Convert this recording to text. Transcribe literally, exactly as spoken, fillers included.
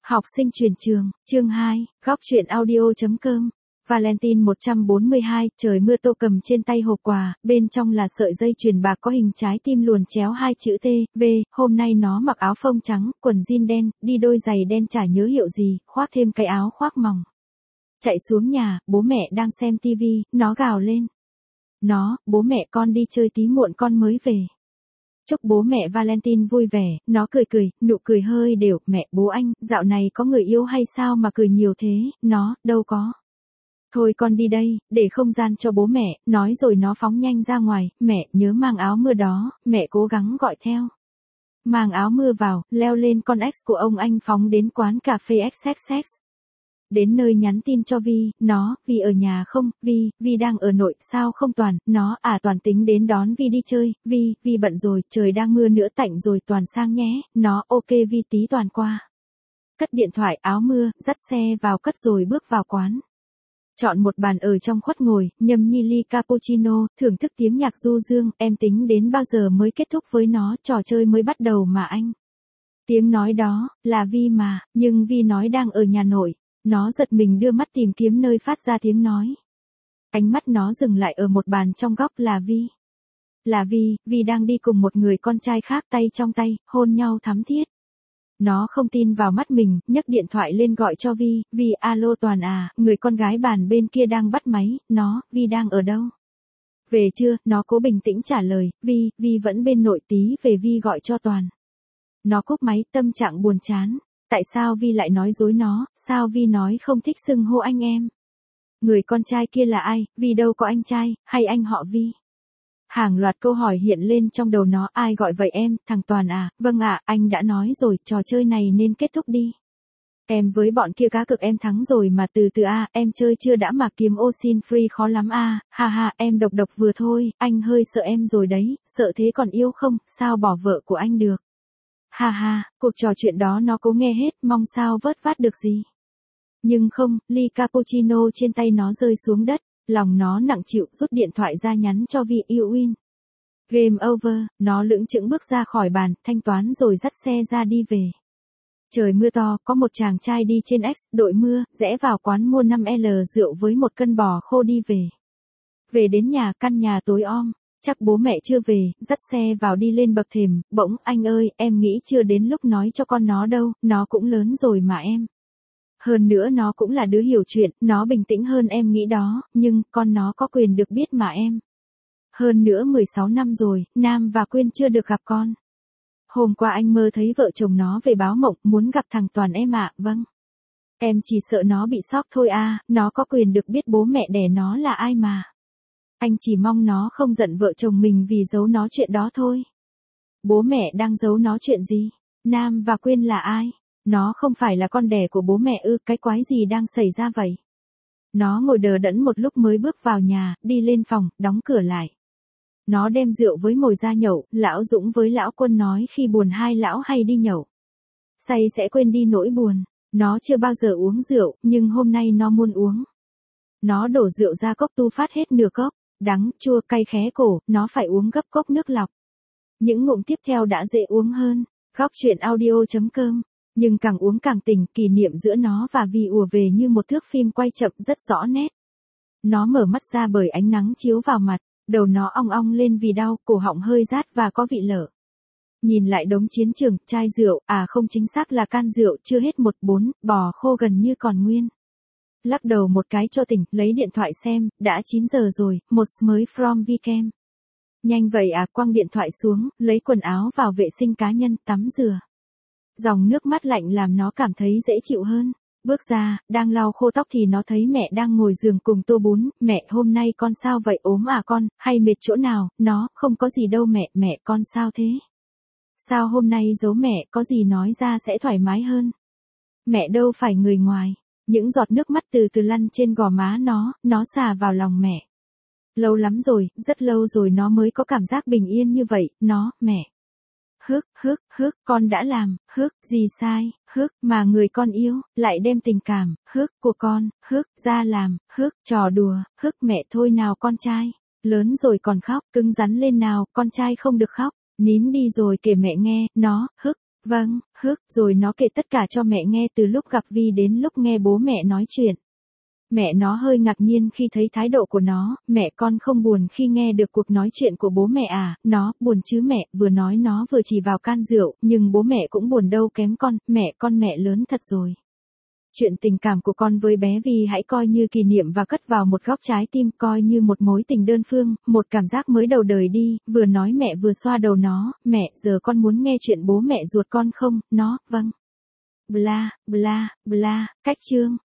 Học sinh chuyển trường, chương hai, góc truyện audio.com. Valentine một trăm bốn mươi hai, trời mưa tô cầm trên tay hộp quà, bên trong là sợi dây chuyền bạc có hình trái tim luồn chéo hai chữ T, V, hôm nay nó mặc áo phông trắng, quần jean đen, đi đôi giày đen chả nhớ hiệu gì, khoác thêm cái áo khoác mỏng. Chạy xuống nhà, bố mẹ đang xem tivi, nó gào lên. Nó, bố mẹ con đi chơi tí muộn con mới về. Chúc bố mẹ Valentine vui vẻ, nó cười cười, nụ cười hơi đều, mẹ bố anh, dạo này có người yêu hay sao mà cười nhiều thế, nó, đâu có. Thôi con đi đây, để không gian cho bố mẹ, nói rồi nó phóng nhanh ra ngoài, mẹ nhớ mang áo mưa đó, mẹ cố gắng gọi theo. Mang áo mưa vào, leo lên con X của ông anh phóng đến quán cà phê ích ích ích. Đến nơi nhắn tin cho Vi, nó, Vi ở nhà không, Vi, Vi đang ở nội, sao không Toàn, nó, à Toàn tính đến đón Vi đi chơi, Vi, Vi bận rồi, trời đang mưa nữa tạnh rồi Toàn sang nhé, nó, ok Vi tí Toàn qua. Cất điện thoại áo mưa, dắt xe vào cất rồi bước vào quán. Chọn một bàn ở trong khuất ngồi, nhâm nhi ly cappuccino, thưởng thức tiếng nhạc du dương, em tính đến bao giờ mới kết thúc với nó, trò chơi mới bắt đầu mà anh. Tiếng nói đó, là Vi mà, nhưng Vi nói đang ở nhà nội. Nó giật mình đưa mắt tìm kiếm nơi phát ra tiếng nói. Ánh mắt nó dừng lại ở một bàn trong góc là Vi. Là Vi, Vi đang đi cùng một người con trai khác tay trong tay, hôn nhau thắm thiết. Nó không tin vào mắt mình, nhấc điện thoại lên gọi cho Vi, Vi alo Toàn à, người con gái bàn bên kia đang bắt máy, nó, Vi đang ở đâu? Về chưa, nó cố bình tĩnh trả lời, Vi, Vi vẫn bên nội tí về Vi gọi cho Toàn. Nó cúp máy, tâm trạng buồn chán. Tại sao Vi lại nói dối nó, sao Vi nói không thích xưng hô anh em? Người con trai kia là ai, Vi đâu có anh trai, hay anh họ Vi? Hàng loạt câu hỏi hiện lên trong đầu nó, ai gọi vậy em, thằng Toàn à, vâng ạ, anh đã nói rồi, trò chơi này nên kết thúc đi. Em với bọn kia cá cực em thắng rồi mà từ từ a, em chơi chưa đã mà kiếm ô xin free khó lắm a, ha ha, em độc độc vừa thôi, anh hơi sợ em rồi đấy, sợ thế còn yêu không, sao bỏ vợ của anh được. Ha ha, cuộc trò chuyện đó nó cố nghe hết, mong sao vớt vát được gì. Nhưng không, ly cappuccino trên tay nó rơi xuống đất, lòng nó nặng chịu, rút điện thoại ra nhắn cho Vi yêu win. Game over, nó lững chững bước ra khỏi bàn, thanh toán rồi dắt xe ra đi về. Trời mưa to, có một chàng trai đi trên X, đội mưa, rẽ vào quán mua năm lon rượu với một cân bò khô đi về. Về đến nhà, căn nhà tối om. Chắc bố mẹ chưa về, dắt xe vào đi lên bậc thềm, bỗng, anh ơi, em nghĩ chưa đến lúc nói cho con nó đâu, nó cũng lớn rồi mà em. Hơn nữa nó cũng là đứa hiểu chuyện, nó bình tĩnh hơn em nghĩ đó, nhưng, con nó có quyền được biết mà em. Hơn nữa mười sáu năm rồi, Nam và Quyên chưa được gặp con. Hôm qua anh mơ thấy vợ chồng nó về báo mộng, muốn gặp thằng Toàn em ạ, vâng. Em chỉ sợ nó bị sốc thôi à, nó có quyền được biết bố mẹ đẻ nó là ai mà. Anh chỉ mong nó không giận vợ chồng mình vì giấu nó chuyện đó thôi. Bố mẹ đang giấu nó chuyện gì? Nam và Quyên là ai? Nó không phải là con đẻ của bố mẹ ư, cái quái gì đang xảy ra vậy? Nó ngồi đờ đẫn một lúc mới bước vào nhà, đi lên phòng, đóng cửa lại. Nó đem rượu với mồi ra nhậu, lão Dũng với lão Quân nói khi buồn hai lão hay đi nhậu. Say sẽ quên đi nỗi buồn. Nó chưa bao giờ uống rượu, nhưng hôm nay nó muốn uống. Nó đổ rượu ra cốc tu phát hết nửa cốc. Đắng, chua, cay khé cổ, nó phải uống gấp cốc nước lọc. Những ngụm tiếp theo đã dễ uống hơn. Góc truyện audio.com. Nhưng càng uống càng tỉnh, kỷ niệm giữa nó và Vi ùa về như một thước phim quay chậm rất rõ nét. Nó mở mắt ra bởi ánh nắng chiếu vào mặt, đầu nó ong ong lên vì đau, cổ họng hơi rát và có vị lở. Nhìn lại đống chiến trường, chai rượu, à không chính xác là can rượu, chưa hết một bốn, bò khô gần như còn nguyên. Lắc đầu một cái cho tỉnh, lấy điện thoại xem, đã chín giờ rồi, một mới from Vcam. Nhanh vậy à, quăng điện thoại xuống, lấy quần áo vào vệ sinh cá nhân, tắm rửa. Dòng nước mắt lạnh làm nó cảm thấy dễ chịu hơn. Bước ra, đang lau khô tóc thì nó thấy mẹ đang ngồi giường cùng tô bún, mẹ hôm nay con sao vậy ốm à con, hay mệt chỗ nào, nó, không có gì đâu mẹ, mẹ con sao thế? Sao hôm nay giấu mẹ, có gì nói ra sẽ thoải mái hơn. Mẹ đâu phải người ngoài. Những giọt nước mắt từ từ lăn trên gò má nó, nó xà vào lòng mẹ. Lâu lắm rồi, rất lâu rồi nó mới có cảm giác bình yên như vậy, nó, mẹ. Hức, hức, hức, con đã làm, hức, gì sai, hức, mà người con yêu, lại đem tình cảm, hức, của con, hức, ra làm, hức, trò đùa, hức mẹ thôi nào con trai. Lớn rồi còn khóc, cứng rắn lên nào, con trai không được khóc, nín đi rồi kể mẹ nghe, nó, hức. Vâng, hức, rồi nó kể tất cả cho mẹ nghe từ lúc gặp Vi đến lúc nghe bố mẹ nói chuyện. Mẹ nó hơi ngạc nhiên khi thấy thái độ của nó, mẹ con không buồn khi nghe được cuộc nói chuyện của bố mẹ à, nó, buồn chứ mẹ, vừa nói nó vừa chỉ vào can rượu, nhưng bố mẹ cũng buồn đâu kém con, mẹ con mẹ lớn thật rồi. Chuyện tình cảm của con với bé Vi hãy coi như kỷ niệm và cất vào một góc trái tim, coi như một mối tình đơn phương, một cảm giác mới đầu đời đi, vừa nói mẹ vừa xoa đầu nó, mẹ, giờ con muốn nghe chuyện bố mẹ ruột con không, nó, vâng. Bla, bla, bla, cách chương.